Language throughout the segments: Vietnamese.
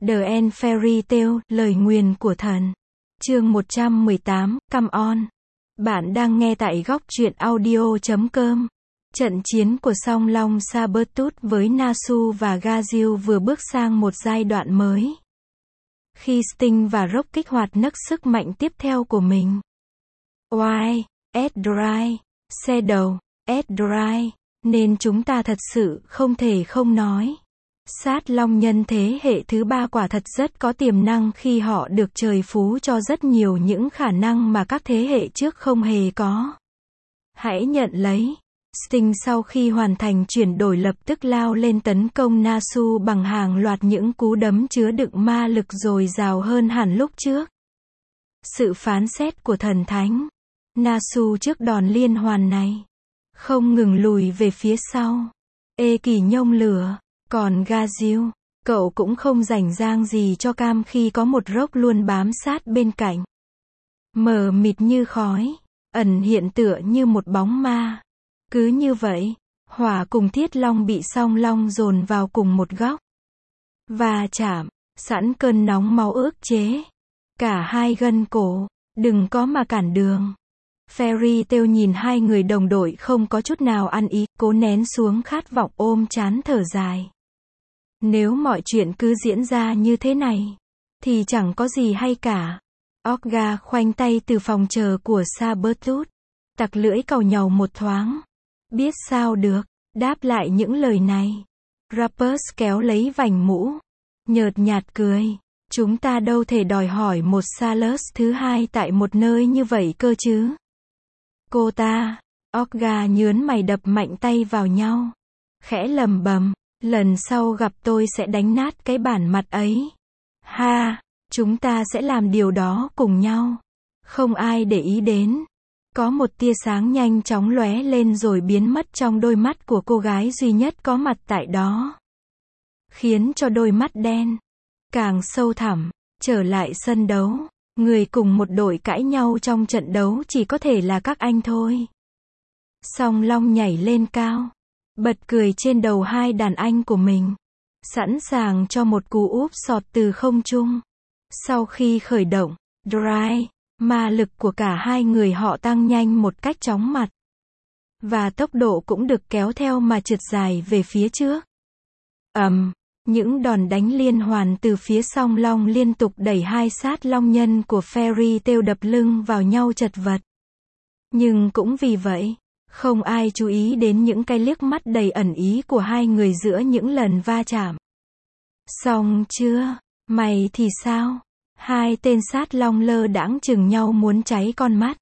The End Fairy Tale, lời nguyền của thần. Chương 118, Come On. Bạn đang nghe tại góc truyện audio.com. Trận chiến của Song Long Sabertooth với Nasu và Gazelle vừa bước sang một giai đoạn mới. Khi Sting và Rock kích hoạt nấc sức mạnh tiếp theo của mình. Why, Edrai, Shadow, Edrai, nên chúng ta thật sự không thể không nói. Sát Long nhân thế hệ thứ 3 quả thật rất có tiềm năng khi họ được trời phú cho rất nhiều những khả năng mà các thế hệ trước không hề có. Hãy nhận lấy. Sting sau khi hoàn thành chuyển đổi lập tức lao lên tấn công Nasu bằng hàng loạt những cú đấm chứa đựng ma lực dồi dào hơn hẳn lúc trước. Sự phán xét của thần thánh. Nasu trước đòn liên hoàn này không ngừng lùi về phía sau. Ê kỳ nhông lửa. Còn Gazelle, cậu cũng không rảnh rang gì cho cam khi có một Rock luôn bám sát bên cạnh. Mờ mịt như khói, ẩn hiện tựa như một bóng ma. Cứ như vậy, Hỏa cùng Thiết Long bị Song Long dồn vào cùng một góc. Va chạm, sẵn cơn nóng máu ức chế. Cả hai gân cổ, đừng có mà cản đường. Fairy Tail nhìn hai người đồng đội không có chút nào ăn ý, cố nén xuống khát vọng ôm chán thở dài. Nếu mọi chuyện cứ diễn ra như thế này, thì chẳng có gì hay cả. Okga khoanh tay từ phòng chờ của Sabertooth, tặc lưỡi càu nhàu một thoáng. Biết sao được, đáp lại những lời này. Rappers kéo lấy vành mũ, nhợt nhạt cười. Chúng ta đâu thể đòi hỏi một Salus thứ hai tại một nơi như vậy cơ chứ. Cô ta, Okga nhớn mày đập mạnh tay vào nhau. Khẽ lầm bầm. Lần sau gặp tôi sẽ đánh nát cái bản mặt ấy. Ha, chúng ta sẽ làm điều đó cùng nhau. Không ai để ý đến. Có một tia sáng nhanh chóng lóe lên rồi biến mất trong đôi mắt của cô gái duy nhất có mặt tại đó. Khiến cho đôi mắt đen càng sâu thẳm. Trở lại sân đấu, người cùng một đội cãi nhau trong trận đấu chỉ có thể là các anh thôi. Song Long nhảy lên cao, bật cười trên đầu hai đàn anh của mình, sẵn sàng cho một cú úp sọt từ không trung. Sau khi khởi động, Drive, ma lực của cả hai người họ tăng nhanh một cách chóng mặt. Và tốc độ cũng được kéo theo mà trượt dài về phía trước. Những đòn đánh liên hoàn từ phía Song Long liên tục đẩy hai sát long nhân của Fairy Tail đập lưng vào nhau chật vật. Nhưng cũng vì vậy, không ai chú ý đến những cái liếc mắt đầy ẩn ý của hai người giữa những lần va chạm. Xong chưa? Mày thì sao? Hai tên sát long lơ đãng chừng nhau muốn cháy con mắt.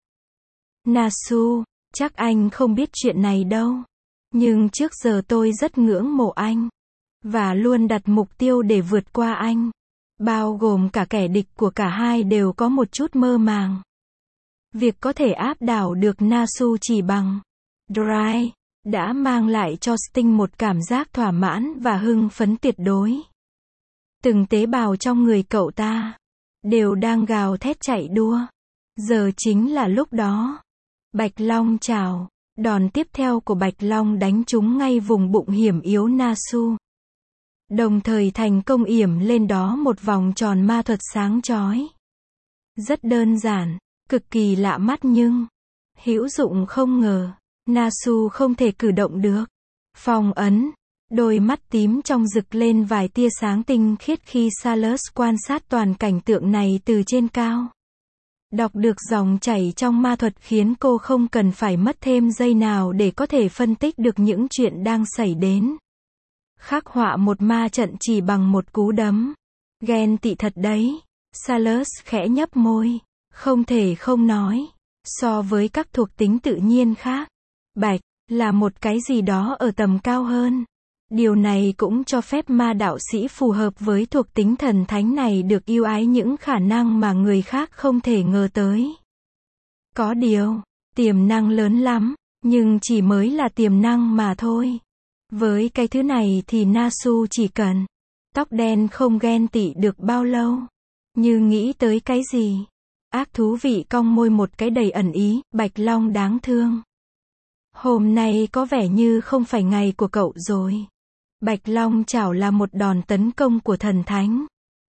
Nasu, chắc anh không biết chuyện này đâu. Nhưng trước giờ tôi rất ngưỡng mộ anh. Và luôn đặt mục tiêu để vượt qua anh. Bao gồm cả kẻ địch của cả hai đều có một chút mơ màng. Việc có thể áp đảo được Nasu chỉ bằng Drive đã mang lại cho Sting một cảm giác thỏa mãn và hưng phấn tuyệt đối. Từng tế bào trong người cậu ta đều đang gào thét chạy đua. Giờ chính là lúc đó. Bạch Long chào. Đòn tiếp theo của Bạch Long đánh trúng ngay vùng bụng hiểm yếu Nasu. Đồng thời thành công yểm lên đó một vòng tròn ma thuật sáng chói. Rất đơn giản, cực kỳ lạ mắt nhưng hữu dụng không ngờ. Nasu không thể cử động được. Phong ấn. Đôi mắt tím trong rực lên vài tia sáng tinh khiết khi Salus quan sát toàn cảnh tượng này từ trên cao. Đọc được dòng chảy trong ma thuật khiến cô không cần phải mất thêm giây nào để có thể phân tích được những chuyện đang xảy đến. Khắc họa một ma trận chỉ bằng một cú đấm. Ghen tị thật đấy. Salus khẽ nhấp môi. Không thể không nói. So với các thuộc tính tự nhiên khác, Bạch là một cái gì đó ở tầm cao hơn. Điều này cũng cho phép ma đạo sĩ phù hợp với thuộc tính thần thánh này được ưu ái những khả năng mà người khác không thể ngờ tới. Có điều, tiềm năng lớn lắm, nhưng chỉ mới là tiềm năng mà thôi. Với cái thứ này thì Nasu chỉ cần tóc đen không ghen tị được bao lâu. Như nghĩ tới cái gì? Ác thú vị cong môi một cái đầy ẩn ý. Bạch Long đáng thương. Hôm nay có vẻ như không phải ngày của cậu rồi. Bạch Long chảo là một đòn tấn công của thần thánh.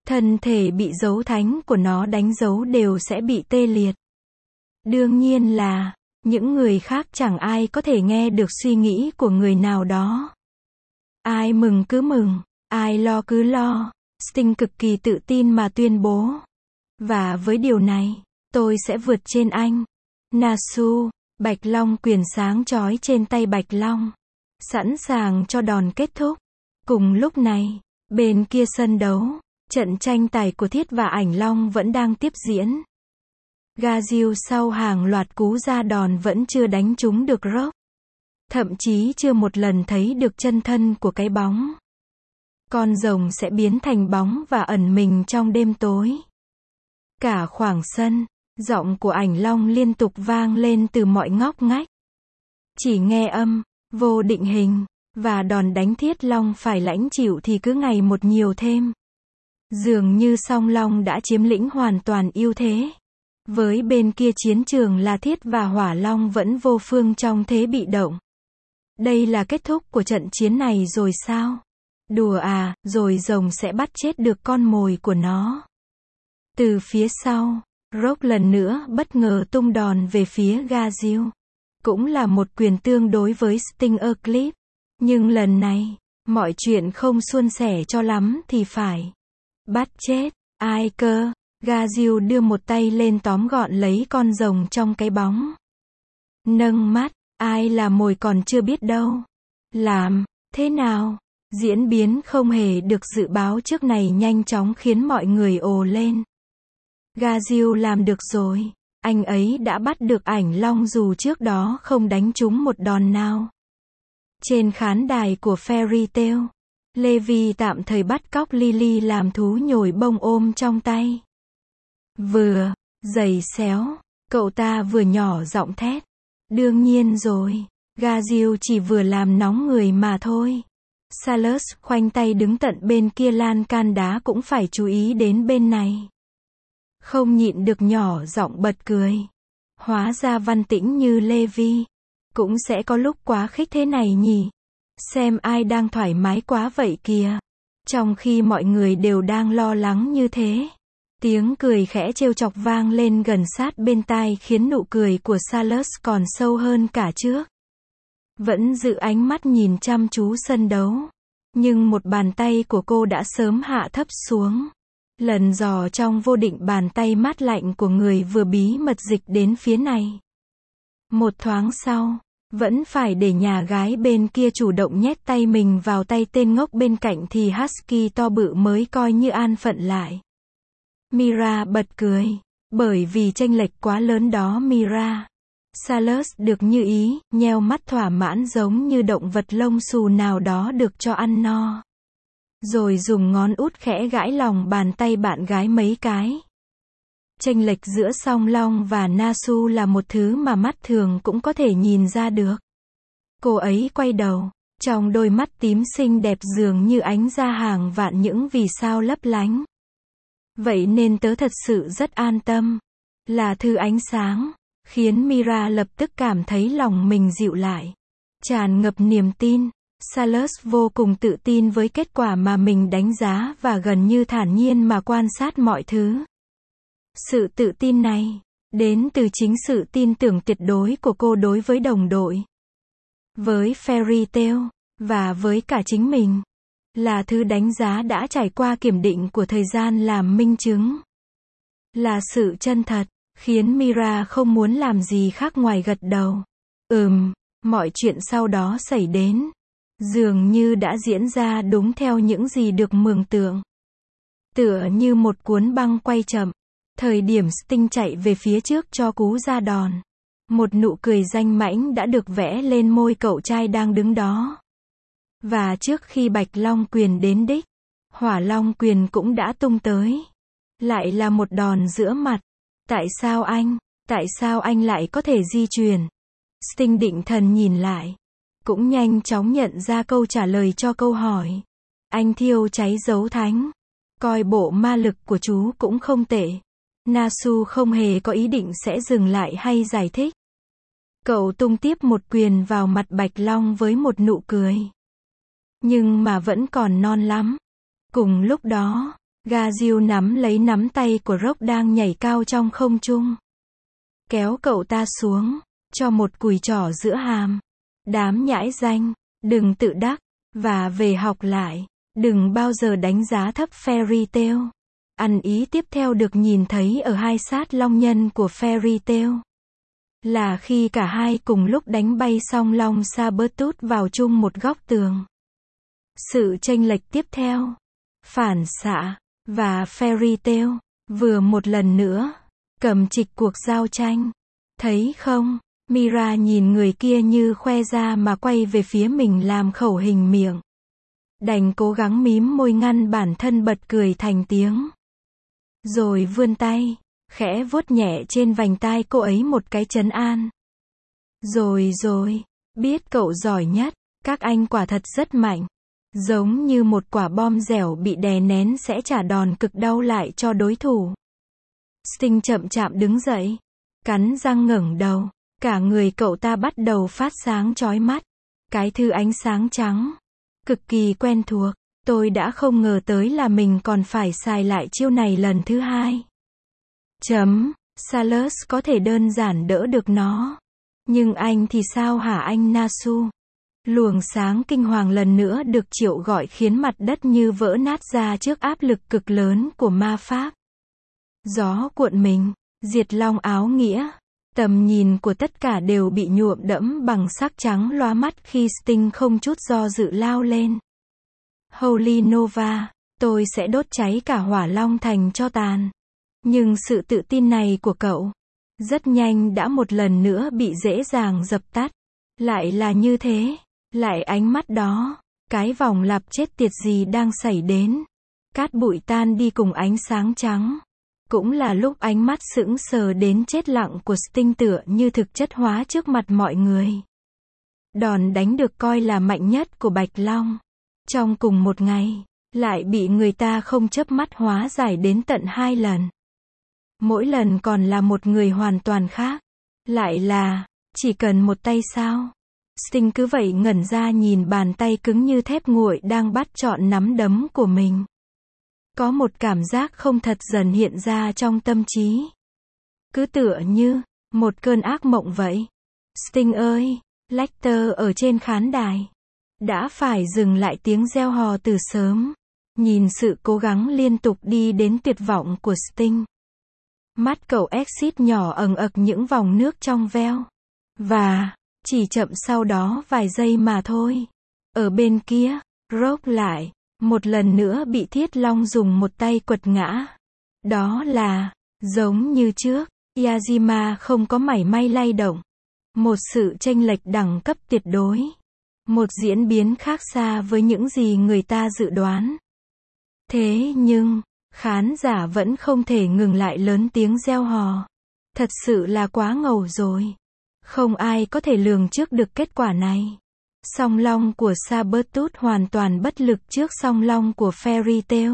thân thể bị dấu thánh của nó đánh dấu đều sẽ bị tê liệt. Đương nhiên là, những người khác chẳng ai có thể nghe được suy nghĩ của người nào đó. Ai mừng cứ mừng, ai lo cứ lo. Sting cực kỳ tự tin mà tuyên bố. Và với điều này, tôi sẽ vượt trên anh. Nasu, Bạch Long quyền sáng chói trên tay Bạch Long. Sẵn sàng cho đòn kết thúc. Cùng lúc này, bên kia sân đấu, trận tranh tài của Thiết và Ảnh Long vẫn đang tiếp diễn. Gaziu sau hàng loạt cú ra đòn vẫn chưa đánh trúng được Rock. Thậm chí chưa một lần thấy được chân thân của cái bóng. Con rồng sẽ biến thành bóng và ẩn mình trong đêm tối. Cả khoảng sân, giọng của Ảnh Long liên tục vang lên từ mọi ngóc ngách. Chỉ nghe âm, vô định hình, và đòn đánh Thiết Long phải lãnh chịu thì cứ ngày một nhiều thêm. Dường như Song Long đã chiếm lĩnh hoàn toàn ưu thế. Với bên kia chiến trường là Thiết và Hỏa Long vẫn vô phương trong thế bị động. Đây là kết thúc của trận chiến này rồi sao? Đùa à, rồi rồng sẽ bắt chết được con mồi của nó. Từ phía sau, Rock lần nữa bất ngờ tung đòn về phía Gaziu. Cũng là một quyền tương đối với Sting Eclipse. Nhưng lần này, mọi chuyện không suôn sẻ cho lắm thì phải. Bắt chết, ai cơ? Gaziu đưa một tay lên tóm gọn lấy con rồng trong cái bóng. Nâng mắt, ai là mồi còn chưa biết đâu. Làm thế nào? Diễn biến không hề được dự báo trước này nhanh chóng khiến mọi người ồ lên. Gaziu làm được rồi. Anh ấy đã bắt được Ảnh Long dù trước đó không đánh trúng một đòn nào. Trên khán đài của Fairy Tail, Levi tạm thời bắt cóc Lily làm thú nhồi bông ôm trong tay. Vừa, giày xéo, cậu ta vừa nhỏ giọng thét. Đương nhiên rồi, Gaziu chỉ vừa làm nóng người mà thôi. Salus khoanh tay đứng tận bên kia lan can đá cũng phải chú ý đến bên này. Không nhịn được nhỏ giọng bật cười. Hóa ra văn tĩnh như Levi cũng sẽ có lúc quá khích thế này nhỉ. Xem ai đang thoải mái quá vậy kìa. Trong khi mọi người đều đang lo lắng như thế. Tiếng cười khẽ trêu chọc vang lên gần sát bên tai khiến nụ cười của Salus còn sâu hơn cả trước. Vẫn giữ ánh mắt nhìn chăm chú sân đấu. Nhưng một bàn tay của cô đã sớm hạ thấp xuống. Lần dò trong vô định bàn tay mát lạnh của người vừa bí mật dịch đến phía này. Một thoáng sau, vẫn phải để nhà gái bên kia chủ động nhét tay mình vào tay tên ngốc bên cạnh thì Husky to bự mới coi như an phận lại. Mira bật cười. Bởi vì chênh lệch quá lớn đó Mira. Salus được như ý, nheo mắt thỏa mãn giống như động vật lông xù nào đó được cho ăn no. Rồi dùng ngón út khẽ gãi lòng bàn tay bạn gái mấy cái. Chênh lệch giữa Song Long và Nasu là một thứ mà mắt thường cũng có thể nhìn ra được. Cô ấy quay đầu, trong đôi mắt tím xinh đẹp dường như ánh ra hàng vạn những vì sao lấp lánh. Vậy nên tớ thật sự rất an tâm. Là thứ ánh sáng, khiến Mira lập tức cảm thấy lòng mình dịu lại. Tràn ngập niềm tin. Salus vô cùng tự tin với kết quả mà mình đánh giá và gần như thản nhiên mà quan sát mọi thứ. Sự tự tin này, đến từ chính sự tin tưởng tuyệt đối của cô đối với đồng đội. Với Fairy Tail, và với cả chính mình. Là thứ đánh giá đã trải qua kiểm định của thời gian làm minh chứng. Là sự chân thật, khiến Mira không muốn làm gì khác ngoài gật đầu. Mọi chuyện sau đó xảy đến. Dường như đã diễn ra đúng theo những gì được mường tượng. Tựa như một cuốn băng quay chậm. Thời điểm Sting chạy về phía trước cho cú ra đòn. Một nụ cười danh mãnh đã được vẽ lên môi cậu trai đang đứng đó. Và trước khi Bạch Long quyền đến đích, Hỏa Long quyền cũng đã tung tới. Lại là một đòn giữa mặt. Tại sao anh lại có thể di chuyển? Sting định thần nhìn lại. Cũng nhanh chóng nhận ra câu trả lời cho câu hỏi. Anh thiêu cháy dấu thánh. Coi bộ ma lực của chú cũng không tệ. Nasu không hề có ý định sẽ dừng lại hay giải thích. Cậu tung tiếp một quyền vào mặt Bạch Long với một nụ cười. Nhưng mà vẫn còn non lắm. Cùng lúc đó, Gazil nắm lấy nắm tay của Rock đang nhảy cao trong không trung. Kéo cậu ta xuống, cho một cùi trỏ giữa hàm. Đám nhãi danh, đừng tự đắc, và về học lại. Đừng bao giờ đánh giá thấp Fairy Tail. Ăn ý tiếp theo được nhìn thấy ở hai sát long nhân của Fairy Tail. Là khi cả hai cùng lúc đánh bay song long Sabertooth vào chung một góc tường. Sự chênh lệch tiếp theo, phản xạ, và Fairy Tail, vừa một lần nữa, cầm trịch cuộc giao tranh. Thấy không, Mira nhìn người kia như khoe ra mà quay về phía mình làm khẩu hình miệng. Đành cố gắng mím môi ngăn bản thân bật cười thành tiếng. Rồi vươn tay, khẽ vuốt nhẹ trên vành tai cô ấy một cái trấn an. Rồi, biết cậu giỏi nhất, các anh quả thật rất mạnh. Giống như một quả bom dẻo bị đè nén sẽ trả đòn cực đau lại cho đối thủ. Sting chậm chạp đứng dậy, cắn răng ngẩng đầu, cả người cậu ta bắt đầu phát sáng chói mắt. Cái thứ ánh sáng trắng, cực kỳ quen thuộc, tôi đã không ngờ tới là mình còn phải xài lại chiêu này lần thứ hai. Salus có thể đơn giản đỡ được nó. Nhưng anh thì sao hả anh Nasu? Luồng sáng kinh hoàng lần nữa được triệu gọi khiến mặt đất như vỡ nát ra trước áp lực cực lớn của ma pháp. Gió cuộn mình, diệt long áo nghĩa. Tầm nhìn của tất cả đều bị nhuộm đẫm bằng sắc trắng loa mắt khi Sting không chút do dự lao lên. Holy Nova, tôi sẽ đốt cháy cả hỏa long thành tro tàn. Nhưng sự tự tin này của cậu, rất nhanh đã một lần nữa bị dễ dàng dập tắt. Lại là như thế, lại ánh mắt đó, cái vòng lặp chết tiệt gì đang xảy đến. Cát bụi tan đi cùng ánh sáng trắng. Cũng là lúc ánh mắt sững sờ đến chết lặng của Sting tựa như thực chất hóa trước mặt mọi người. Đòn đánh được coi là mạnh nhất của Bạch Long. Trong cùng một ngày, lại bị người ta không chớp mắt hóa giải đến tận 2 lần. Mỗi lần còn là một người hoàn toàn khác. Lại là, chỉ cần một tay sao? Sting cứ vậy ngẩn ra nhìn bàn tay cứng như thép nguội đang bắt trọn nắm đấm của mình. Có một cảm giác không thật dần hiện ra trong tâm trí. Cứ tựa như một cơn ác mộng vậy. Sting ơi, Lecter ở trên khán đài đã phải dừng lại tiếng reo hò từ sớm. Nhìn sự cố gắng liên tục đi đến tuyệt vọng của Sting. Mắt cậu Exit nhỏ ẩn ực những vòng nước trong veo. Và, chỉ chậm sau đó vài giây mà thôi. Ở bên kia, Rock lại, một lần nữa bị Thiết Long dùng một tay quật ngã. Đó là, giống như trước, Yazima không có mảy may lay động. Một sự chênh lệch đẳng cấp tuyệt đối. Một diễn biến khác xa với những gì người ta dự đoán. Thế nhưng, khán giả vẫn không thể ngừng lại lớn tiếng reo hò. Thật sự là quá ngầu rồi. Không ai có thể lường trước được kết quả này. Song long của Sabertooth hoàn toàn bất lực trước song long của Fairy Tail.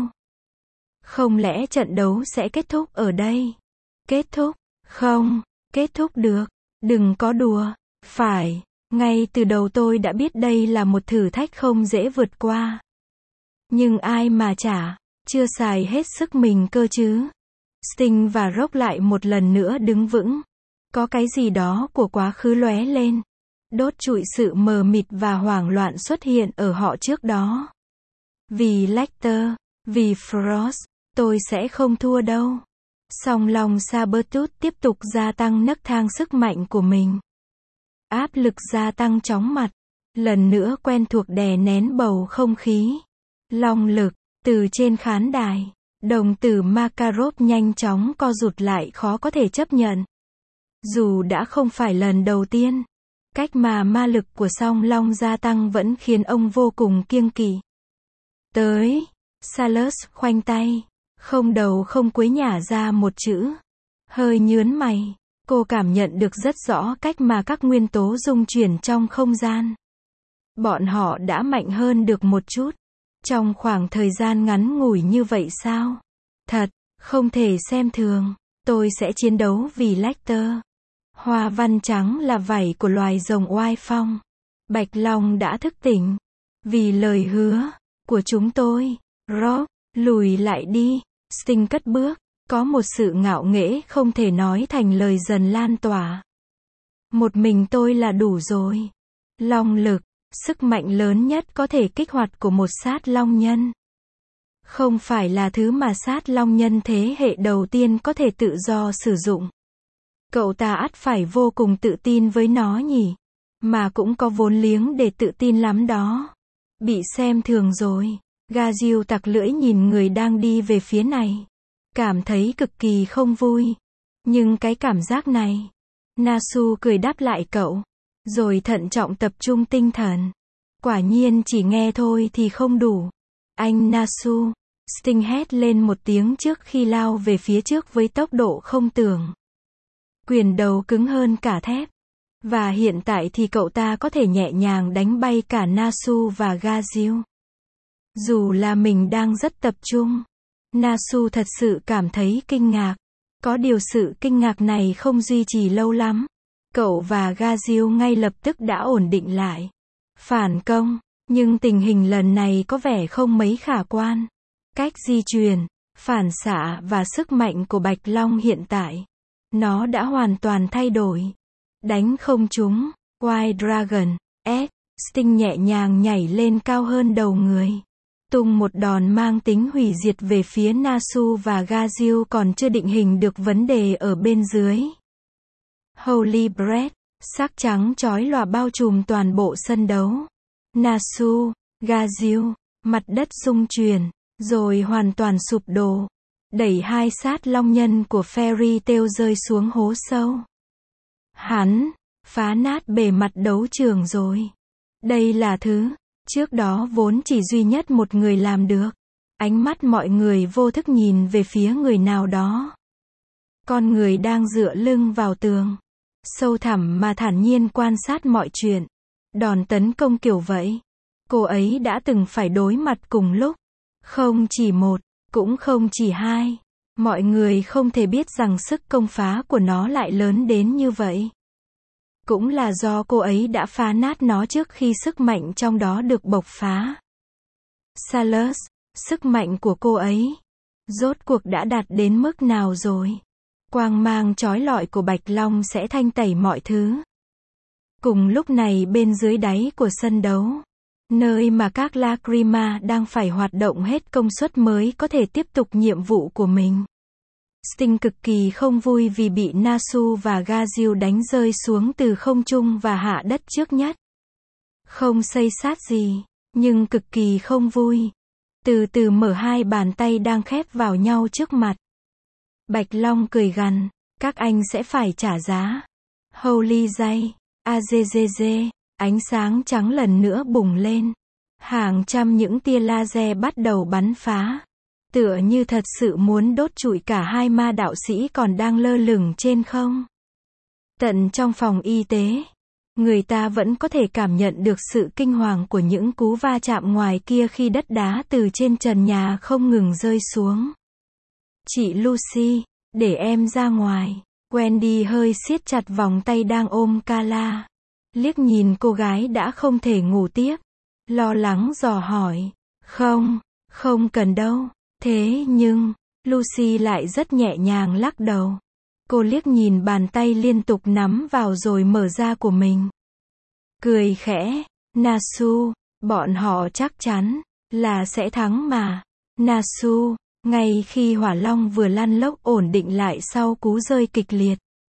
Không lẽ trận đấu sẽ kết thúc ở đây? Kết thúc? Không, kết thúc được. Đừng có đùa. Phải, ngay từ đầu tôi đã biết đây là một thử thách không dễ vượt qua. Nhưng ai mà chả, chưa xài hết sức mình cơ chứ. Sting và Rock lại một lần nữa đứng vững. Có cái gì đó của quá khứ lóe lên. Đốt trụi sự mờ mịt và hoảng loạn xuất hiện ở họ trước đó. Vì Lecter, vì Frost, tôi sẽ không thua đâu. Song long Sabertooth tiếp tục gia tăng nấc thang sức mạnh của mình. Áp lực gia tăng chóng mặt. Lần nữa quen thuộc đè nén bầu không khí. Long lực, từ trên khán đài. Đồng tử Makarov nhanh chóng co rụt lại khó có thể chấp nhận. Dù đã không phải lần đầu tiên. Cách mà ma lực của song long gia tăng vẫn khiến ông vô cùng kiêng kỵ. Tới, Salus khoanh tay, không đầu không cuối nhả ra một chữ. Hơi nhướng mày, cô cảm nhận được rất rõ cách mà các nguyên tố dung chuyển trong không gian. Bọn họ đã mạnh hơn được một chút. Trong khoảng thời gian ngắn ngủi như vậy sao? Thật, không thể xem thường. Tôi sẽ chiến đấu vì Lecter. Hoa văn trắng là vảy của loài rồng oai phong. Bạch Long đã thức tỉnh. Vì lời hứa của chúng tôi, Rock, Lùi lại đi. Sting cất bước. Có một sự ngạo nghễ không thể nói thành lời dần lan tỏa. Một mình tôi là đủ rồi. Long lực, sức mạnh lớn nhất có thể kích hoạt của một sát long nhân. Không phải là thứ mà sát long nhân thế hệ đầu tiên có thể tự do sử dụng. Cậu ta ắt phải vô cùng tự tin với nó nhỉ. Mà cũng có vốn liếng để tự tin lắm đó. Bị xem thường rồi. Gazil tặc lưỡi nhìn người đang đi về phía này. Cảm thấy cực kỳ không vui. Nhưng cái cảm giác này. Nasu cười đáp lại cậu. Rồi thận trọng tập trung tinh thần. Quả nhiên chỉ nghe thôi thì không đủ. Anh Nasu. Sting hét lên một tiếng trước khi lao về phía trước với tốc độ không tưởng. Quyền đầu cứng hơn cả thép. Và hiện tại thì cậu ta có thể nhẹ nhàng đánh bay cả Nasu và Gazil. Dù là mình đang rất tập trung. Nasu thật sự cảm thấy kinh ngạc. Có điều sự kinh ngạc này không duy trì lâu lắm. Cậu và Gazil ngay lập tức đã ổn định lại. Phản công. Nhưng tình hình lần này có vẻ không mấy khả quan. Cách di chuyển, phản xạ và sức mạnh của Bạch Long hiện tại. Nó đã hoàn toàn thay đổi. Đánh không trúng. White Dragon. Sting nhẹ nhàng nhảy lên cao hơn đầu người. Tung một đòn mang tính hủy diệt về phía Nasu và Gazil còn chưa định hình được vấn đề ở bên dưới. Holy Breath. Sắc trắng chói lòa bao trùm toàn bộ sân đấu. Nasu, Gazil, mặt đất rung chuyển, rồi hoàn toàn sụp đổ. Đẩy hai sát long nhân của Fairy Tail rơi xuống hố sâu. Hắn phá nát bề mặt đấu trường rồi. Đây là thứ trước đó vốn chỉ duy nhất một người làm được. Ánh mắt mọi người vô thức nhìn về phía người nào đó. Con người đang dựa lưng vào tường. Sâu thẳm mà thản nhiên quan sát mọi chuyện. Đòn tấn công kiểu vậy. Cô ấy đã từng phải đối mặt cùng lúc. Không chỉ một, cũng không chỉ hai. Mọi người không thể biết rằng sức công phá của nó lại lớn đến như vậy. Cũng là do cô ấy đã phá nát nó trước khi sức mạnh trong đó được bộc phá. Salus, sức mạnh của cô ấy rốt cuộc đã đạt đến mức nào rồi? Quang mang chói lọi của Bạch Long sẽ thanh tẩy mọi thứ. Cùng lúc này bên dưới đáy của sân đấu, nơi mà các Lacrima đang phải hoạt động hết công suất mới có thể tiếp tục nhiệm vụ của mình. Sting cực kỳ không vui vì bị Nasu và Gazil đánh rơi xuống từ không trung và hạ đất trước nhất. Không xây sát gì, nhưng cực kỳ không vui. Từ từ mở hai bàn tay đang khép vào nhau trước mặt. Bạch Long cười gằn, các anh sẽ phải trả giá. Holy Jay, AZZZ, ánh sáng trắng lần nữa bùng lên. Hàng trăm những tia laser bắt đầu bắn phá. Tựa như thật sự muốn đốt trụi cả hai ma đạo sĩ còn đang lơ lửng trên không. Tận trong phòng y tế, người ta vẫn có thể cảm nhận được sự kinh hoàng của những cú va chạm ngoài kia khi đất đá từ trên trần nhà không ngừng rơi xuống. Chị Lucy, để em ra ngoài. Wendy hơi siết chặt vòng tay đang ôm Carla. Liếc nhìn cô gái đã không thể ngủ tiếp. Lo lắng dò hỏi. Không cần đâu. Thế nhưng, Lucy lại rất nhẹ nhàng lắc đầu. Cô liếc nhìn bàn tay liên tục nắm vào rồi mở ra của mình. Cười khẽ. Nasu, bọn họ chắc chắn là sẽ thắng mà. Nasu, ngay khi hỏa long vừa lăn lốc ổn định lại sau cú rơi kịch liệt.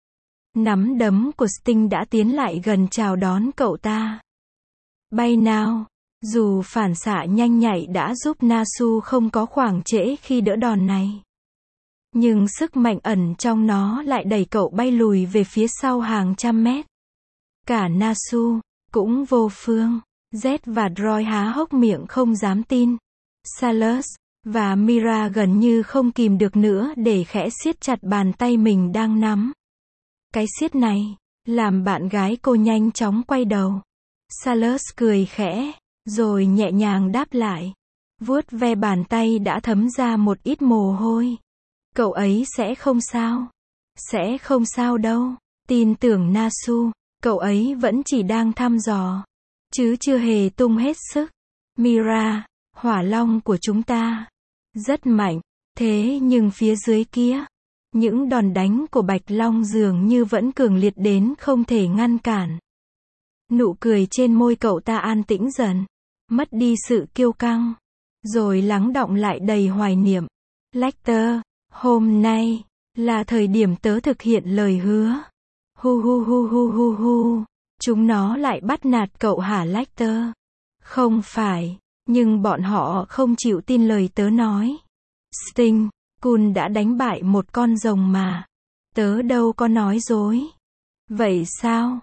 Nắm đấm của Sting đã tiến lại gần chào đón cậu ta. Bay nào. Dù phản xạ nhanh nhạy đã giúp Nasu không có khoảng trễ khi đỡ đòn này. Nhưng sức mạnh ẩn trong nó lại đẩy cậu bay lùi về phía sau hàng trăm mét. Cả Nasu, cũng vô phương. Z và Droid há hốc miệng không dám tin. Salus và Mira gần như không kìm được nữa để khẽ siết chặt bàn tay mình đang nắm. Cái siết này, làm bạn gái cô nhanh chóng quay đầu. Salus cười khẽ, rồi nhẹ nhàng đáp lại. Vuốt ve bàn tay đã thấm ra một ít mồ hôi. Cậu ấy sẽ không sao. Sẽ không sao đâu. Tin tưởng Nasu, cậu ấy vẫn chỉ đang thăm dò. Chứ chưa hề tung hết sức. Mira, hỏa long của chúng ta rất mạnh. Thế nhưng phía dưới kia, những đòn đánh của Bạch Long dường như vẫn cường liệt đến không thể ngăn cản. Nụ cười trên môi cậu ta an tĩnh dần, mất đi sự kiêu căng, rồi lắng đọng lại đầy hoài niệm. Lecter, hôm nay là thời điểm tớ thực hiện lời hứa. Hu hu hu hu hu hu. Chúng nó lại bắt nạt cậu hả Lecter? Không phải, nhưng bọn họ không chịu tin lời tớ nói. Sting, Kun đã đánh bại một con rồng mà. Tớ đâu có nói dối. Vậy sao?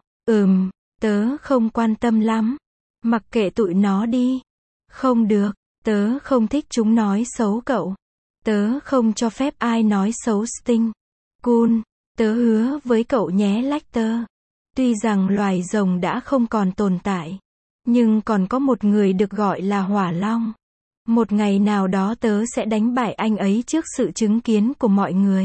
Tớ không quan tâm lắm. Mặc kệ tụi nó đi. Không được, tớ không thích chúng nói xấu cậu. Tớ không cho phép ai nói xấu Sting. Kun, tớ hứa với cậu nhé Lecter. Tuy rằng loài rồng đã không còn tồn tại, nhưng còn có một người được gọi là Hỏa Long. Một ngày nào đó tớ sẽ đánh bại anh ấy trước sự chứng kiến của mọi người.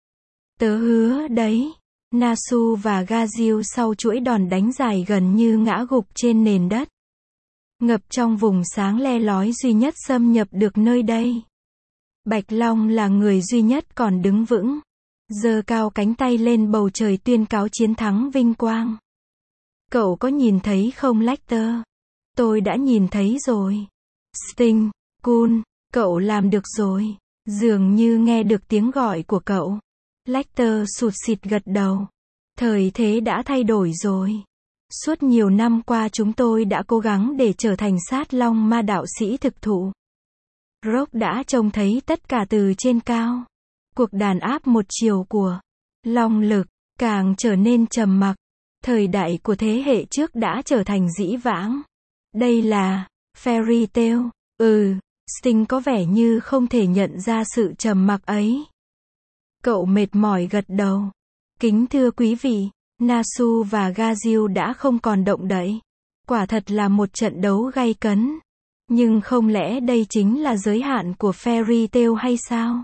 Tớ hứa đấy. Nasu và Gazil sau chuỗi đòn đánh dài gần như ngã gục trên nền đất. Ngập trong vùng sáng le lói duy nhất xâm nhập được nơi đây. Bạch Long là người duy nhất còn đứng vững, giơ cao cánh tay lên bầu trời tuyên cáo chiến thắng vinh quang. Cậu có nhìn thấy không Lecter? Tôi đã nhìn thấy rồi. Sting, Kun, cậu làm được rồi. Dường như nghe được tiếng gọi của cậu. Lecter sụt sịt gật đầu. Thời thế đã thay đổi rồi. Suốt nhiều năm qua chúng tôi đã cố gắng để trở thành sát long ma đạo sĩ thực thụ. Rock đã trông thấy tất cả từ trên cao. Cuộc đàn áp một chiều của long lực càng trở nên trầm mặc. Thời đại của thế hệ trước đã trở thành dĩ vãng. Đây là fairy tale. Sting có vẻ như không thể nhận ra sự trầm mặc ấy. Cậu mệt mỏi gật đầu. Kính thưa quý vị, Nasu và Gazil đã không còn động đậy. Quả thật là một trận đấu gay cấn. Nhưng không lẽ đây chính là giới hạn của fairy tale hay sao?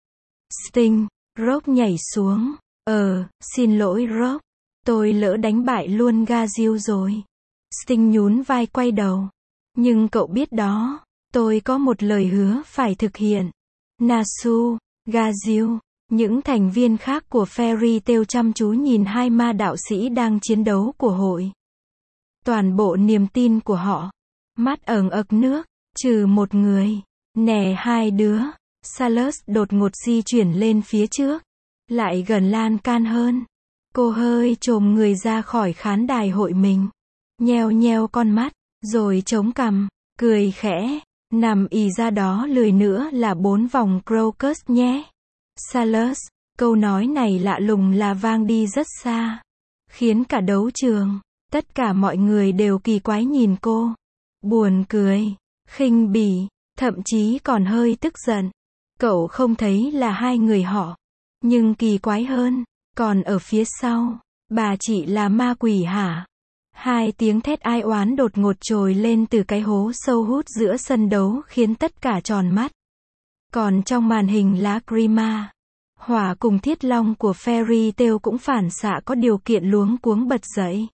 Sting, Rock nhảy xuống. Xin lỗi Rock. Tôi lỡ đánh bại luôn Gazil rồi. Sting nhún vai quay đầu. Nhưng cậu biết đó, tôi có một lời hứa phải thực hiện. Nasu, Gazil, những thành viên khác của Fairy Tail chăm chú nhìn hai ma đạo sĩ đang chiến đấu của hội. Toàn bộ niềm tin của họ, mắt ẩn ực nước, trừ một người. Nè hai đứa. Salus đột ngột di chuyển lên phía trước, lại gần lan can hơn. Cô hơi chồm người ra khỏi khán đài hội mình, nheo nheo con mắt, rồi chống cằm, cười khẽ, nằm ì ra đó lười nữa là 4 vòng crocus nhé. Salus, câu nói này lạ lùng là vang đi rất xa, khiến cả đấu trường, tất cả mọi người đều kỳ quái nhìn cô. Buồn cười, khinh bỉ, thậm chí còn hơi tức giận. Cậu không thấy là hai người họ, nhưng kỳ quái hơn, còn ở phía sau, bà chị là ma quỷ hả? Hai tiếng thét ai oán đột ngột trồi lên từ cái hố sâu hút giữa sân đấu khiến tất cả tròn mắt. Còn trong màn hình Lacrima, Hỏa cùng Thiết Long của Fairy Tail cũng phản xạ có điều kiện luống cuống bật dậy.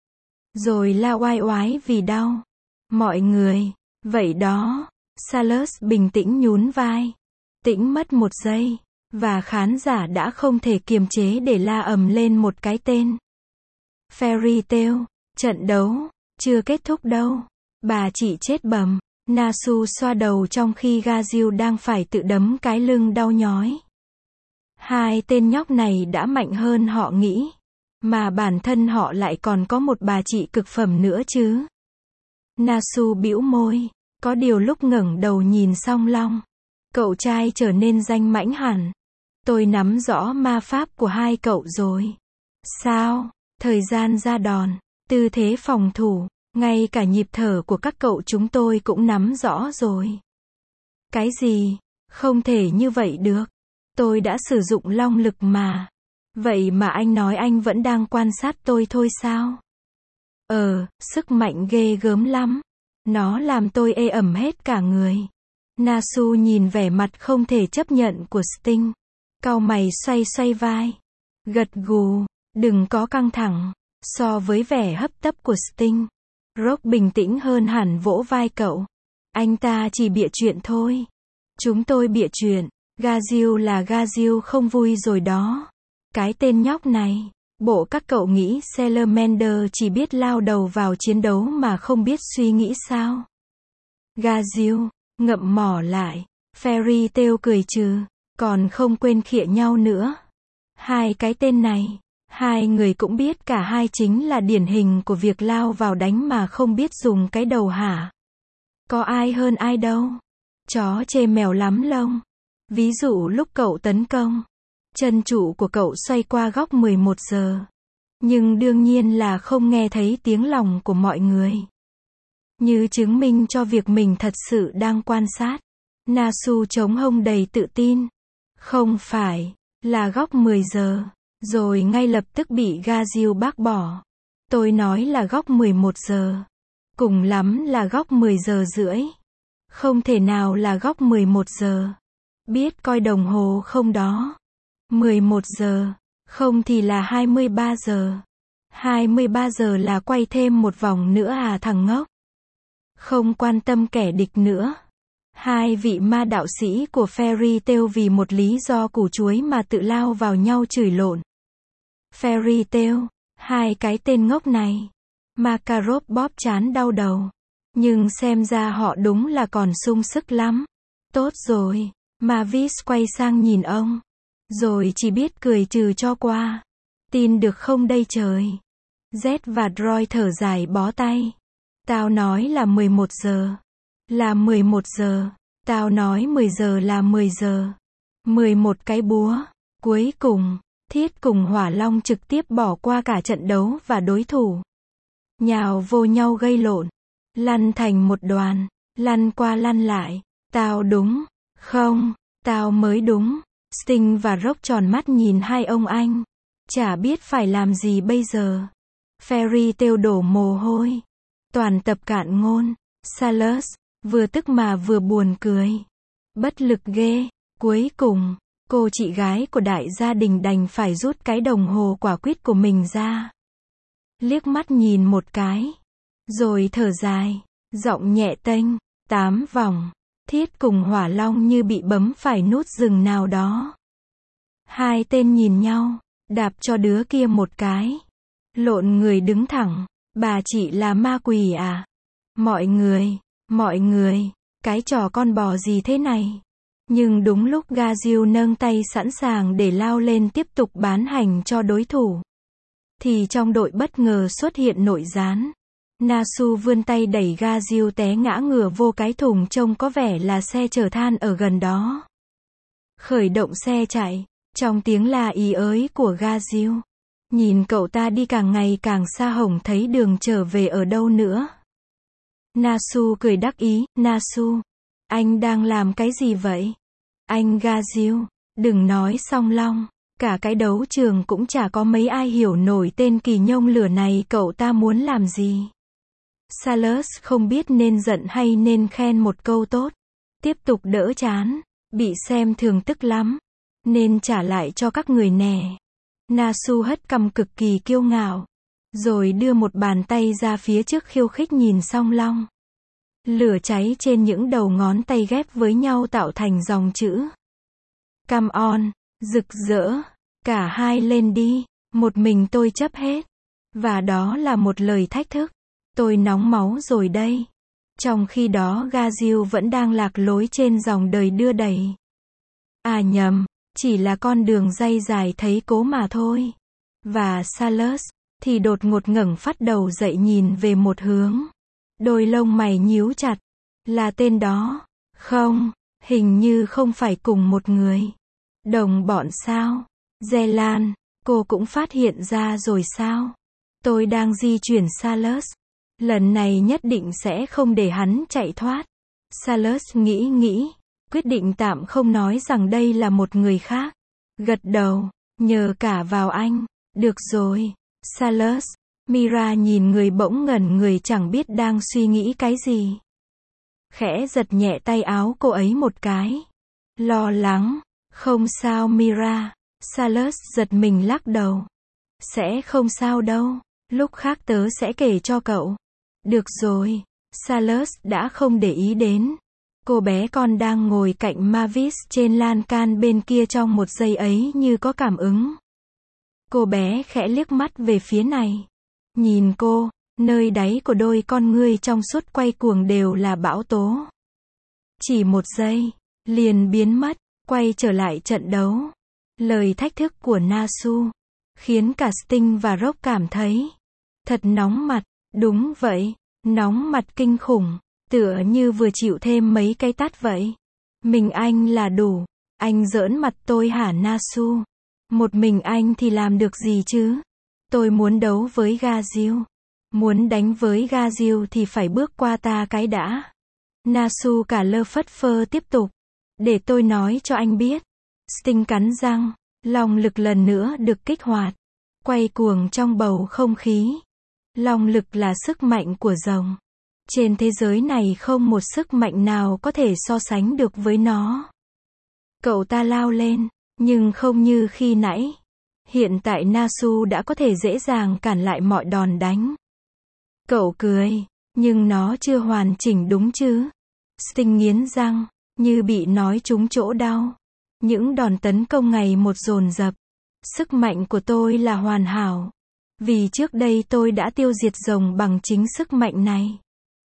Rồi la oai oái vì đau. Mọi người, vậy đó. Salus bình tĩnh nhún vai. Tĩnh mất một giây, và khán giả đã không thể kiềm chế để la ầm lên một cái tên. Fairy Tail, trận đấu chưa kết thúc đâu. Bà chị chết bầm. Nasu xoa đầu trong khi Gazil đang phải tự đấm cái lưng đau nhói. Hai tên nhóc này đã mạnh hơn họ nghĩ, mà bản thân họ lại còn có một bà chị cực phẩm nữa chứ. Nasu bĩu môi, có điều lúc ngẩng đầu nhìn Song Long, cậu trai trở nên danh mãnh hẳn. Tôi nắm rõ ma pháp của hai cậu rồi. Sao? Thời gian ra đòn, tư thế phòng thủ, ngay cả nhịp thở của các cậu chúng tôi cũng nắm rõ rồi. Cái gì? Không thể như vậy được. Tôi đã sử dụng long lực mà. Vậy mà anh nói anh vẫn đang quan sát tôi thôi sao? Sức mạnh ghê gớm lắm. Nó làm tôi ê ẩm hết cả người. Nasu nhìn vẻ mặt không thể chấp nhận của Sting. Cau mày xoay xoay vai. Gật gù, đừng có căng thẳng. So với vẻ hấp tấp của Sting, Rock bình tĩnh hơn hẳn vỗ vai cậu. Anh ta chỉ bịa chuyện thôi. Chúng tôi bịa chuyện. Gazil là Gazil không vui rồi đó. Cái tên nhóc này. Bộ các cậu nghĩ Salamander chỉ biết lao đầu vào chiến đấu mà không biết suy nghĩ sao? Gazil, ngậm mỏ lại. Fairy Tail cười trừ. Còn không quên khịa nhau nữa. Hai cái tên này. Hai người cũng biết cả hai chính là điển hình của việc lao vào đánh mà không biết dùng cái đầu hả? Có ai hơn ai đâu. Chó chê mèo lắm lông. Ví dụ lúc cậu tấn công, chân trụ của cậu xoay qua góc 11 giờ. Nhưng đương nhiên là không nghe thấy tiếng lòng của mọi người. Như chứng minh cho việc mình thật sự đang quan sát. Nasu chống hông đầy tự tin. Không phải, là góc 10 giờ. Rồi ngay lập tức bị Gazil bác bỏ. Tôi nói là góc 11 giờ. Cùng lắm là góc 10 giờ rưỡi. Không thể nào là góc 11 giờ. Biết coi đồng hồ không đó? 11 giờ. Không thì là 23 giờ. 23 giờ là quay thêm một vòng nữa à thằng ngốc? Không quan tâm kẻ địch nữa. Hai vị ma đạo sĩ của Fairy Tail vì một lý do củ chuối mà tự lao vào nhau chửi lộn. Fairy Tail, hai cái tên ngốc này. Makarov bóp trán đau đầu. Nhưng xem ra họ đúng là còn sung sức lắm. Tốt rồi. Mavis quay sang nhìn ông. Rồi chỉ biết cười trừ cho qua. Tin được không đây trời. Z và Droid thở dài bó tay. Tao nói là 11 giờ. Là 11 giờ. Tao nói 10 giờ là 10 giờ. 11 cái búa. Cuối cùng, Thiết cùng Hỏa Long trực tiếp bỏ qua cả trận đấu và đối thủ. Nhào vô nhau gây lộn. Lăn thành một đoàn. Lăn qua lăn lại. Tao đúng. Không, tao mới đúng. Sting và Rock tròn mắt nhìn hai ông anh. Chả biết phải làm gì bây giờ. Fairy Tail đổ mồ hôi. Toàn tập cạn ngôn. Salus, vừa tức mà vừa buồn cười. Bất lực ghê. Cuối cùng, cô chị gái của đại gia đình đành phải rút cái đồng hồ quả quýt của mình ra. Liếc mắt nhìn một cái. Rồi thở dài. Giọng nhẹ tênh. 8 vòng. Thiết cùng Hỏa Long như bị bấm phải nút dừng nào đó. Hai tên nhìn nhau. Đạp cho đứa kia một cái. Lộn người đứng thẳng. Bà chị là ma quỷ à? Mọi người, cái trò con bò gì thế này? Nhưng đúng lúc Gazil nâng tay sẵn sàng để lao lên tiếp tục bán hành cho đối thủ. Thì trong đội bất ngờ xuất hiện nội gián. Nasu vươn tay đẩy Gazil té ngã ngửa vô cái thùng trông có vẻ là xe chở than ở gần đó. Khởi động xe chạy, trong tiếng la ý ới của Gazil. Nhìn cậu ta đi càng ngày càng xa hổng thấy đường trở về ở đâu nữa. Nasu cười đắc ý. Nasu, anh đang làm cái gì vậy? Anh Gazil, đừng nói Song Long. Cả cái đấu trường cũng chả có mấy ai hiểu nổi tên kỳ nhông lửa này cậu ta muốn làm gì. Salus không biết nên giận hay nên khen một câu tốt. Tiếp tục đỡ chán. Bị xem thường tức lắm. Nên trả lại cho các người nè. Nasu hất cằm cực kỳ kiêu ngạo. Rồi đưa một bàn tay ra phía trước khiêu khích nhìn Song Long. Lửa cháy trên những đầu ngón tay ghép với nhau tạo thành dòng chữ. Come on, rực rỡ. Cả hai lên đi. Một mình tôi chấp hết. Và đó là một lời thách thức. Tôi nóng máu rồi đây. Trong khi đó Gazil vẫn đang lạc lối trên dòng đời đưa đẩy. À nhầm, chỉ là con đường dây dài thấy cố mà thôi. Và Salus thì đột ngột ngẩng phát đầu dậy nhìn về một hướng. Đôi lông mày nhíu chặt. Là tên đó. Không, hình như không phải cùng một người. Đồng bọn sao? Zelan, cô cũng phát hiện ra rồi sao? Tôi đang di chuyển Salus. Lần này nhất định sẽ không để hắn chạy thoát. Salus nghĩ, quyết định tạm không nói rằng đây là một người khác. Gật đầu, nhờ cả vào anh. Được rồi, Salus. Mira nhìn người bỗng ngẩn người chẳng biết đang suy nghĩ cái gì. Khẽ giật nhẹ tay áo cô ấy một cái. Lo lắng. Không sao Mira. Salus giật mình lắc đầu. Sẽ không sao đâu. Lúc khác tớ sẽ kể cho cậu. Được rồi. Salus đã không để ý đến. Cô bé con đang ngồi cạnh Mavis trên lan can bên kia trong một giây ấy như có cảm ứng. Cô bé khẽ liếc mắt về phía này. Nhìn cô, nơi đáy của đôi con ngươi trong suốt quay cuồng đều là bão tố. Chỉ một giây, liền biến mất, quay trở lại trận đấu. Lời thách thức của Nasu khiến cả Sting và Rock cảm thấy thật nóng mặt. Đúng vậy, nóng mặt kinh khủng, tựa như vừa chịu thêm mấy cái tát vậy. Mình anh là đủ, anh giỡn mặt tôi hả Nasu? Một mình anh thì làm được gì chứ? Tôi muốn đấu với Gazil. Muốn đánh với Gazil thì phải bước qua ta cái đã. Nasu cả lơ phất phơ tiếp tục. Để tôi nói cho anh biết. Sting cắn răng, long lực lần nữa được kích hoạt. Quay cuồng trong bầu không khí. Long lực là sức mạnh của rồng. Trên thế giới này không một sức mạnh nào có thể so sánh được với nó. Cậu ta lao lên, nhưng không như khi nãy. Hiện tại Nasu đã có thể dễ dàng cản lại mọi đòn đánh. Cậu cười, nhưng nó chưa hoàn chỉnh đúng chứ? Sting nghiến răng, như bị nói trúng chỗ đau. Những đòn tấn công ngày một dồn dập. Sức mạnh của tôi là hoàn hảo. Vì trước đây tôi đã tiêu diệt rồng bằng chính sức mạnh này.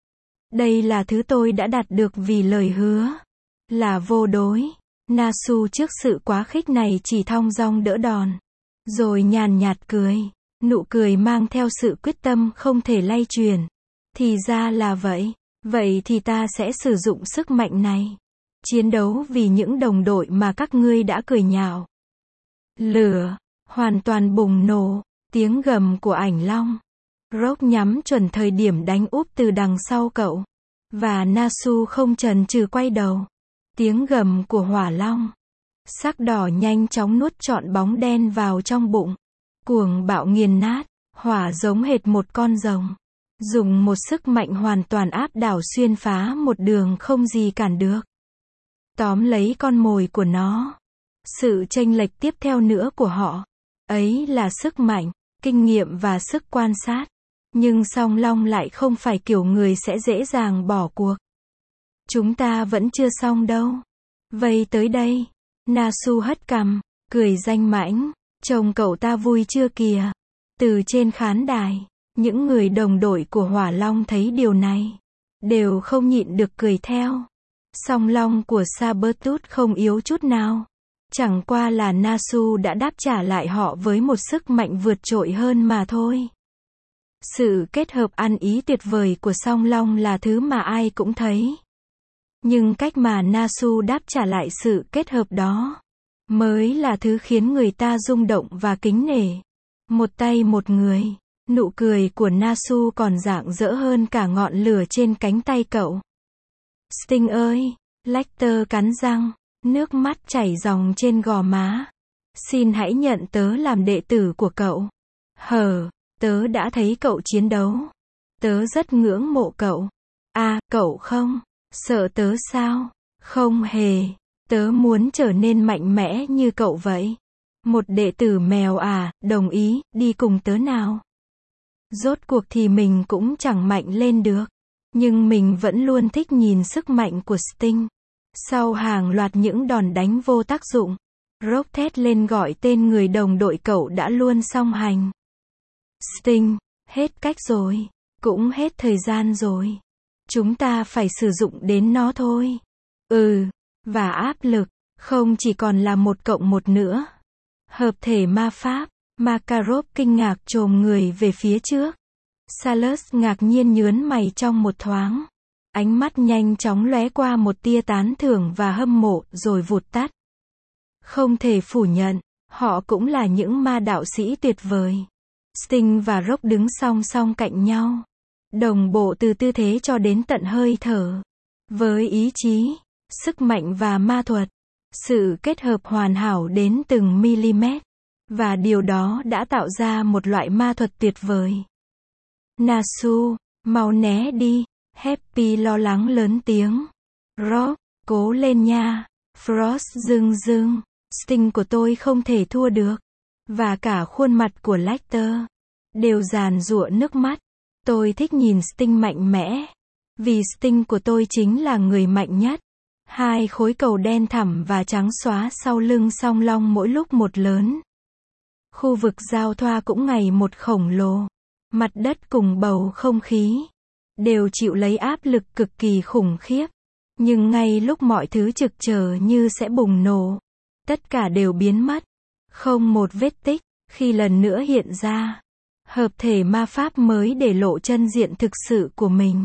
Đây là thứ tôi đã đạt được vì lời hứa. Là vô đối. Nasu trước sự quá khích này chỉ thong dong đỡ đòn. Rồi nhàn nhạt cười. Nụ cười mang theo sự quyết tâm không thể lay chuyển. Thì ra là vậy. Vậy thì ta sẽ sử dụng sức mạnh này. Chiến đấu vì những đồng đội mà các ngươi đã cười nhạo. Lửa hoàn toàn bùng nổ. Tiếng gầm của ảnh long. Rock nhắm chuẩn thời điểm đánh úp từ đằng sau cậu. Và Nasu không chần chừ quay đầu. Tiếng gầm của hỏa long. Sắc đỏ nhanh chóng nuốt trọn bóng đen vào trong bụng. Cuồng bạo nghiền nát. Hỏa giống hệt một con rồng. Dùng một sức mạnh hoàn toàn áp đảo xuyên phá một đường không gì cản được. Tóm lấy con mồi của nó. Sự chênh lệch tiếp theo nữa của họ. Ấy là sức mạnh, kinh nghiệm và sức quan sát. Nhưng song long lại không phải kiểu người sẽ dễ dàng bỏ cuộc. Chúng ta vẫn chưa xong đâu. Vây tới đây. Nasu hất cằm, cười danh mãnh. Trông cậu ta vui chưa kìa. Từ trên khán đài, những người đồng đội của Hỏa Long thấy điều này. Đều không nhịn được cười theo. Song long của Sabertooth không yếu chút nào. Chẳng qua là Nasu đã đáp trả lại họ với một sức mạnh vượt trội hơn mà thôi. Sự kết hợp ăn ý tuyệt vời của song long là thứ mà ai cũng thấy. Nhưng cách mà Nasu đáp trả lại sự kết hợp đó mới là thứ khiến người ta rung động và kính nể. Một tay một người, nụ cười của Nasu còn rạng rỡ hơn cả ngọn lửa trên cánh tay cậu. Sting ơi! Lecter cắn răng, nước mắt chảy ròng trên gò má. Xin hãy nhận tớ làm đệ tử của cậu. Tớ đã thấy cậu chiến đấu. Tớ rất ngưỡng mộ cậu. À, cậu không? Sợ tớ sao? Không hề. Tớ muốn trở nên mạnh mẽ như cậu vậy. Một đệ tử mèo à, đồng ý, đi cùng tớ nào. Rốt cuộc thì mình cũng chẳng mạnh lên được. Nhưng mình vẫn luôn thích nhìn sức mạnh của Sting. Sau hàng loạt những đòn đánh vô tác dụng, Rock thét lên gọi tên người đồng đội cậu đã luôn song hành. Sting, hết cách rồi. Cũng hết thời gian rồi. Chúng ta phải sử dụng đến nó thôi. Và áp lực, không chỉ còn là 1+1 nữa. Hợp thể ma pháp, Makarov kinh ngạc chồm người về phía trước. Salus ngạc nhiên nhướng mày trong một thoáng. Ánh mắt nhanh chóng lóe qua một tia tán thưởng và hâm mộ rồi vụt tắt. Không thể phủ nhận, họ cũng là những ma đạo sĩ tuyệt vời. Sting và Rock đứng song song cạnh nhau. Đồng bộ từ tư thế cho đến tận hơi thở. Với ý chí, sức mạnh và ma thuật. Sự kết hợp hoàn hảo đến từng mm. Và điều đó đã tạo ra một loại ma thuật tuyệt vời. Nasu, mau né đi. Happy lo lắng lớn tiếng. Rock, cố lên nha. Frost rưng rưng. Sting của tôi không thể thua được. Và cả khuôn mặt của Lecter đều giàn giụa nước mắt. Tôi thích nhìn Sting mạnh mẽ. Vì Sting của tôi chính là người mạnh nhất. Hai khối cầu đen thẳm và trắng xóa sau lưng Song Long mỗi lúc một lớn. Khu vực giao thoa cũng ngày một khổng lồ. Mặt đất cùng bầu không khí đều chịu lấy áp lực cực kỳ khủng khiếp. Nhưng ngay lúc mọi thứ trực chờ như sẽ bùng nổ, tất cả đều biến mất. Không một vết tích, khi lần nữa hiện ra. Hợp thể ma pháp mới để lộ chân diện thực sự của mình.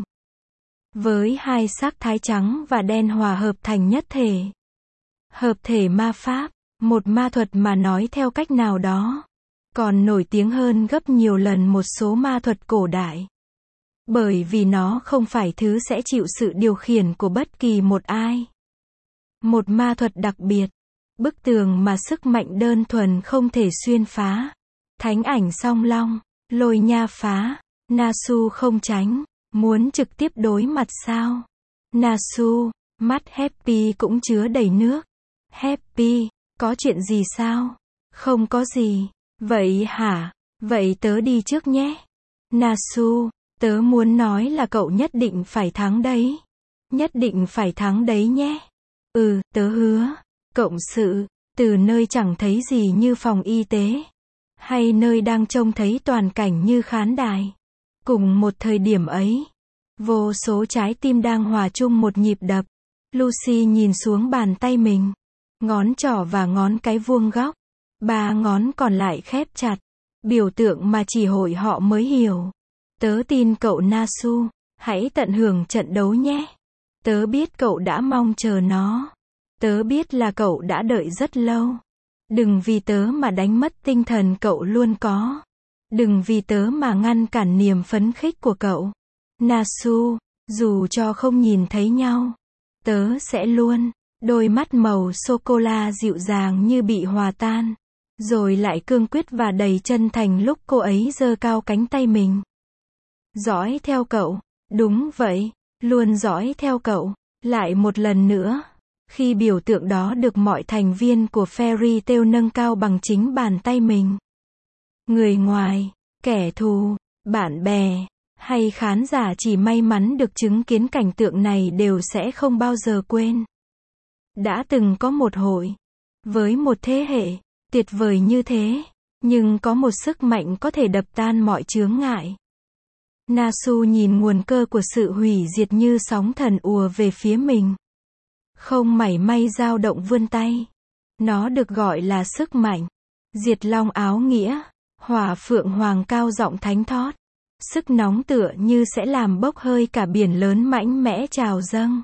Với hai sắc thái trắng và đen hòa hợp thành nhất thể. Hợp thể ma pháp, một ma thuật mà nói theo cách nào đó, còn nổi tiếng hơn gấp nhiều lần một số ma thuật cổ đại. Bởi vì nó không phải thứ sẽ chịu sự điều khiển của bất kỳ một ai. Một ma thuật đặc biệt. Bức tường mà sức mạnh đơn thuần không thể xuyên phá. Thánh ảnh Song Long, Lôi Nha phá. Nasu không tránh. Muốn trực tiếp đối mặt sao? Nasu, mắt Happy cũng chứa đầy nước. Happy, có chuyện gì sao? Không có gì. Vậy hả? Vậy tớ đi trước nhé. Nasu, tớ muốn nói là cậu nhất định phải thắng đấy. Nhất định phải thắng đấy nhé. Tớ hứa. Cộng sự, từ nơi chẳng thấy gì như phòng y tế. Hay nơi đang trông thấy toàn cảnh như khán đài. Cùng một thời điểm ấy, vô số trái tim đang hòa chung một nhịp đập. Lucy nhìn xuống bàn tay mình. Ngón trỏ và ngón cái vuông góc. 3 ngón còn lại khép chặt. Biểu tượng mà chỉ hội họ mới hiểu. Tớ tin cậu Nasu. Hãy tận hưởng trận đấu nhé. Tớ biết cậu đã mong chờ nó. Tớ biết là cậu đã đợi rất lâu. Đừng vì tớ mà đánh mất tinh thần cậu luôn có. Đừng vì tớ mà ngăn cản niềm phấn khích của cậu. Nasu, dù cho không nhìn thấy nhau, tớ sẽ luôn. Đôi mắt màu sô-cô-la dịu dàng như bị hòa tan. Rồi lại cương quyết và đầy chân thành lúc cô ấy giơ cao cánh tay mình. Dõi theo cậu. Đúng vậy, luôn dõi theo cậu. Lại một lần nữa. Khi biểu tượng đó được mọi thành viên của Fairy Tail nâng cao bằng chính bàn tay mình. Người ngoài, kẻ thù, bạn bè, hay khán giả chỉ may mắn được chứng kiến cảnh tượng này đều sẽ không bao giờ quên. Đã từng có một hội, với một thế hệ, tuyệt vời như thế, nhưng có một sức mạnh có thể đập tan mọi chướng ngại. Nasu nhìn nguồn cơ của sự hủy diệt như sóng thần ùa về phía mình. Không mảy may dao động vươn tay. Nó được gọi là sức mạnh. Diệt long áo nghĩa. Hỏa phượng hoàng cao giọng thánh thót. Sức nóng tựa như sẽ làm bốc hơi cả biển lớn mãnh mẽ trào dâng.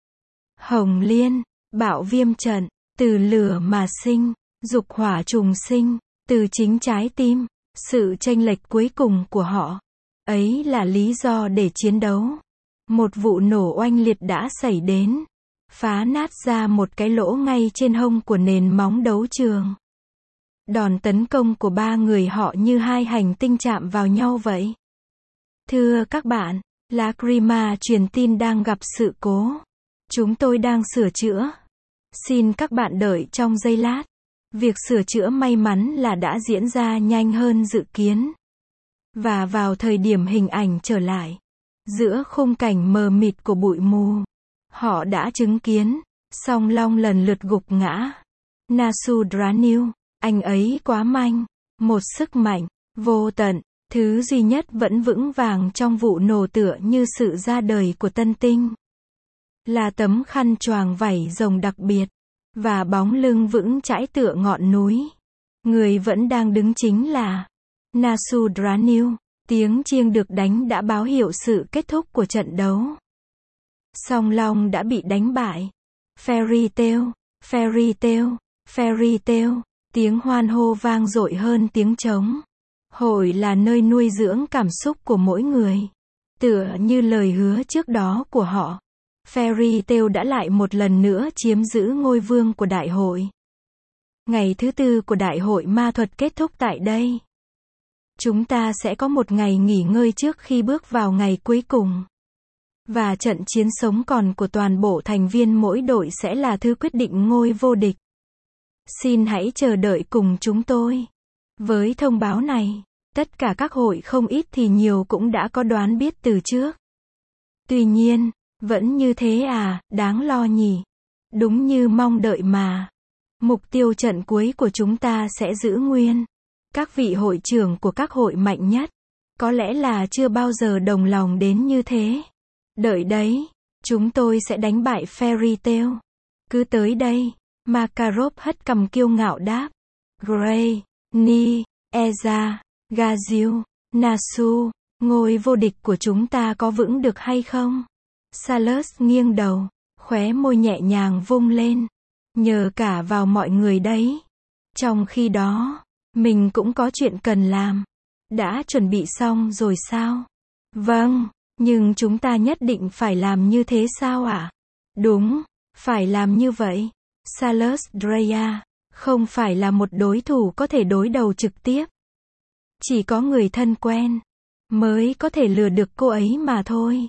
Hồng liên, bạo viêm trận, từ lửa mà sinh, dục hỏa trùng sinh, từ chính trái tim, sự chênh lệch cuối cùng của họ. Ấy là lý do để chiến đấu. Một vụ nổ oanh liệt đã xảy đến. Phá nát ra một cái lỗ ngay trên hông của nền móng đấu trường. Đòn tấn công của 3 người họ như hai hành tinh chạm vào nhau vậy. Thưa các bạn, Lacrima truyền tin đang gặp sự cố. Chúng tôi đang sửa chữa. Xin các bạn đợi trong giây lát. Việc sửa chữa may mắn là đã diễn ra nhanh hơn dự kiến. Và vào thời điểm hình ảnh trở lại, giữa khung cảnh mờ mịt của bụi mù, họ đã chứng kiến Song Long lần lượt gục ngã. Nasu Draniu, anh ấy quá manh, một sức mạnh vô tận, thứ duy nhất vẫn vững vàng trong vụ nổ tựa như sự ra đời của tân tinh. Là tấm khăn choàng vảy rồng đặc biệt, và bóng lưng vững chãi tựa ngọn núi. Người vẫn đang đứng chính là Nasu Draniu. Tiếng chiêng được đánh đã báo hiệu sự kết thúc của trận đấu. Song Long đã bị đánh bại. Fairy Tail, Fairy Tail, Fairy Tail. Tiếng hoan hô vang dội hơn tiếng trống. Hội là nơi nuôi dưỡng cảm xúc của mỗi người. Tựa như lời hứa trước đó của họ, Fairy Tail đã lại một lần nữa chiếm giữ ngôi vương của đại hội. Ngày thứ 4 của đại hội ma thuật kết thúc tại đây. Chúng ta sẽ có một ngày nghỉ ngơi trước khi bước vào ngày cuối cùng. Và trận chiến sống còn của toàn bộ thành viên mỗi đội sẽ là thứ quyết định ngôi vô địch. Xin hãy chờ đợi cùng chúng tôi. Với thông báo này, tất cả các hội không ít thì nhiều cũng đã có đoán biết từ trước. Tuy nhiên, vẫn như thế à, đáng lo nhỉ. Đúng như mong đợi mà. Mục tiêu trận cuối của chúng ta sẽ giữ nguyên. Các vị hội trưởng của các hội mạnh nhất. Có lẽ là chưa bao giờ đồng lòng đến như thế. Đợi đấy. Chúng tôi sẽ đánh bại Fairy Tail. Cứ tới đây. Makarov hất cằm kiêu ngạo đáp. Gray, Ni, Eza, Gazil, Nasu, ngôi vô địch của chúng ta có vững được hay không? Salus nghiêng đầu, khóe môi nhẹ nhàng vung lên. Nhờ cả vào mọi người đấy. Trong khi đó, mình cũng có chuyện cần làm. Đã chuẩn bị xong rồi sao? Vâng, nhưng chúng ta nhất định phải làm như thế sao ạ? Đúng, phải làm như vậy. Salus Dreya không phải là một đối thủ có thể đối đầu trực tiếp. Chỉ có người thân quen mới có thể lừa được cô ấy mà thôi.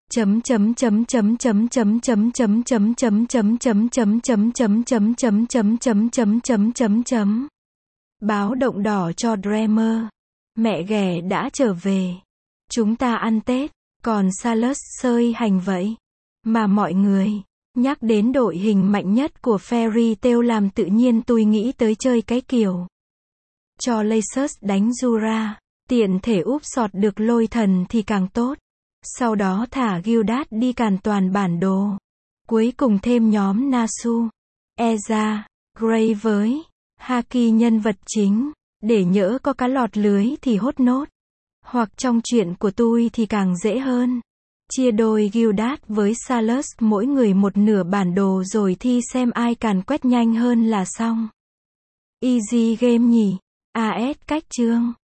Báo động đỏ cho Dreamer. Mẹ ghẻ đã trở về. Chúng ta ăn Tết, còn Salus sơi hành vậy. Mà mọi người nhắc đến đội hình mạnh nhất của Fairy Tail làm tự nhiên tôi nghĩ tới chơi cái kiểu cho Lacus đánh Jura, tiện thể úp sọt được lôi thần thì càng tốt. Sau đó thả Gildat đi càn toàn bản đồ. Cuối cùng thêm nhóm Nasu, Eza, Gray với Haki nhân vật chính, để nhỡ có cá lọt lưới thì hốt nốt. Hoặc trong chuyện của tôi thì càng dễ hơn. Chia đôi Gildat với Salus mỗi người một nửa bản đồ rồi thi xem ai càn quét nhanh hơn là xong. Easy game nhỉ? AS cách chương.